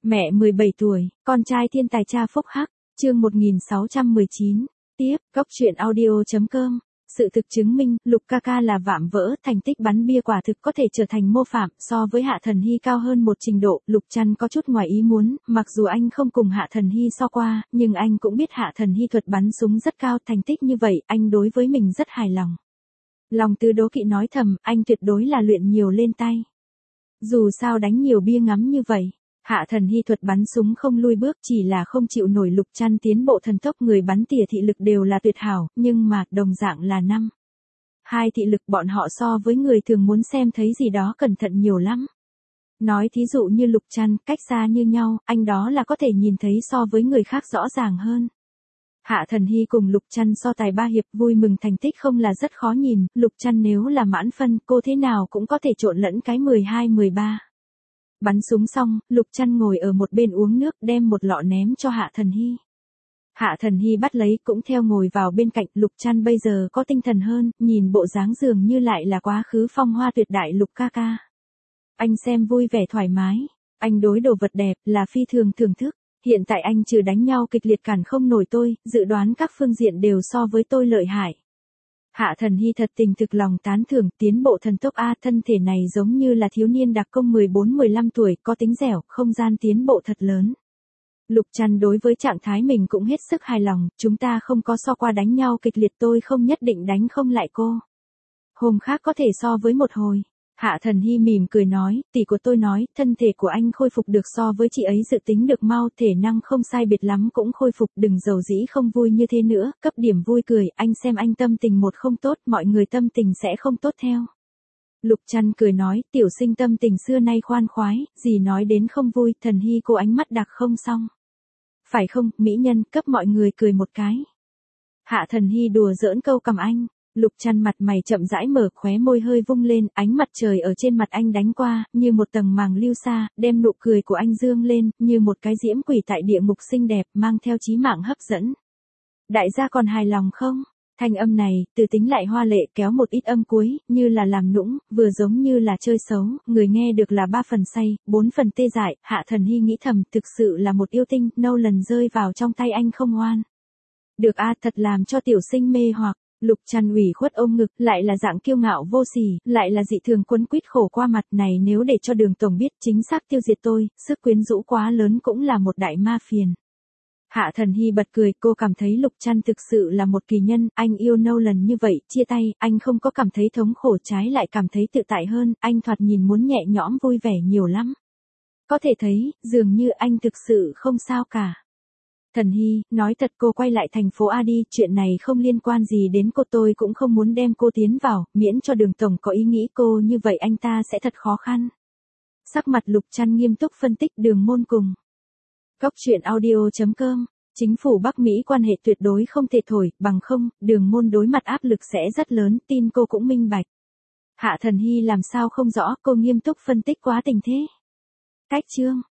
Mẹ 17 tuổi, con trai thiên tài cha phúc hắc, chương 1619. Tiếp, góc truyện audio.com. Sự thực chứng minh, Lục ca ca là vạm vỡ, thành tích bắn bia quả thực có thể trở thành mô phạm, so với Hạ Thần Hy cao hơn một trình độ. Lục Trăn có chút ngoài ý muốn, mặc dù anh không cùng Hạ Thần Hy so qua, nhưng anh cũng biết Hạ Thần Hy thuật bắn súng rất cao, thành tích như vậy, anh đối với mình rất hài lòng. Lòng Tư đố kỵ nói thầm, anh tuyệt đối là luyện nhiều lên tay. Dù sao đánh nhiều bia ngắm như vậy. Hạ Thần Hy thuật bắn súng không lui bước, chỉ là không chịu nổi Lục Trăn tiến bộ thần tốc, người bắn tỉa thị lực đều là tuyệt hảo, nhưng mà đồng dạng là 2 thị lực, bọn họ so với người thường muốn xem thấy gì đó cẩn thận nhiều lắm. Nói thí dụ như Lục Trăn, cách xa như nhau, anh đó là có thể nhìn thấy so với người khác rõ ràng hơn. Hạ Thần Hy cùng Lục Trăn so tài 3 hiệp, vui mừng thành tích không là rất khó nhìn, Lục Trăn nếu là mãn phân, cô thế nào cũng có thể trộn lẫn cái 12-13. Bắn súng xong, Lục Trăn ngồi ở một bên uống nước, đem một lọ ném cho Hạ Thần Hy. Hạ Thần Hy bắt lấy, cũng theo ngồi vào bên cạnh. Lục Trăn bây giờ có tinh thần hơn, nhìn bộ dáng dường như lại là quá khứ phong hoa tuyệt đại Lục ca ca. Anh xem vui vẻ thoải mái, anh đối đồ vật đẹp là phi thường thưởng thức. Hiện tại anh trừ đánh nhau kịch liệt cản không nổi tôi, dự đoán các phương diện đều so với tôi lợi hại. Hạ Thần Hy thật tình thực lòng tán thưởng, tiến bộ thần tốc a, thân thể này giống như là thiếu niên đặc công 14-15 tuổi, có tính dẻo, không gian tiến bộ thật lớn. Lục Trăn đối với trạng thái mình cũng hết sức hài lòng, chúng ta không có so qua đánh nhau kịch liệt, tôi không nhất định đánh không lại cô. Hôm khác có thể so với một hồi. Hạ Thần Hy mỉm cười nói, tỷ của tôi nói, thân thể của anh khôi phục được so với chị ấy dự tính được mau, thể năng không sai biệt lắm cũng khôi phục, đừng giàu dĩ không vui như thế nữa, cấp điểm vui cười, anh xem anh tâm tình một không tốt, mọi người tâm tình sẽ không tốt theo. Lục Trăn cười nói, tiểu sinh tâm tình xưa nay khoan khoái, gì nói đến không vui, Thần Hy cô ánh mắt đặc không xong. Phải không, mỹ nhân, cấp mọi người cười một cái. Hạ Thần Hy đùa giỡn câu cầm anh. Lục Trăn mặt mày chậm rãi mở, khóe môi hơi vung lên, ánh mặt trời ở trên mặt anh đánh qua, như một tầng màng lưu sa, đem nụ cười của anh dương lên, như một cái diễm quỷ tại địa ngục xinh đẹp, mang theo chí mạng hấp dẫn. Đại gia còn hài lòng không? Thanh âm này, từ tính lại hoa lệ, kéo một ít âm cuối, như là làm nũng, vừa giống như là chơi xấu, người nghe được là 3 phần say, 4 phần tê dại. Hạ Thần Hy nghĩ thầm, thực sự là một yêu tinh, nâu lần rơi vào trong tay anh không ngoan. Được a, thật làm cho tiểu sinh mê hoặc. Lục Trăn ủy khuất ôm ngực, lại là dạng kiêu ngạo vô sỉ, lại là dị thường quấn quýt khổ qua mặt này, nếu để cho Đường tổng biết chính xác tiêu diệt tôi, sức quyến rũ quá lớn cũng là một đại ma phiền. Hạ Thần Hy bật cười, cô cảm thấy Lục Trăn thực sự là một kỳ nhân, anh yêu Nolan như vậy, chia tay, anh không có cảm thấy thống khổ, trái lại cảm thấy tự tại hơn, anh thoạt nhìn muốn nhẹ nhõm vui vẻ nhiều lắm. Có thể thấy, dường như anh thực sự không sao cả. Thần Hy, nói thật cô quay lại thành phố A đi, chuyện này không liên quan gì đến cô, tôi cũng không muốn đem cô tiến vào, miễn cho Đường tổng có ý nghĩ cô như vậy anh ta sẽ thật khó khăn. Sắc mặt Lục Trăn nghiêm túc phân tích Đường môn cùng. Góc truyện audio.com, chính phủ Bắc Mỹ quan hệ tuyệt đối không thể thổi, bằng không, Đường môn đối mặt áp lực sẽ rất lớn, tin cô cũng minh bạch. Hạ Thần Hy làm sao không rõ, cô nghiêm túc phân tích quá tình thế. Cách chương.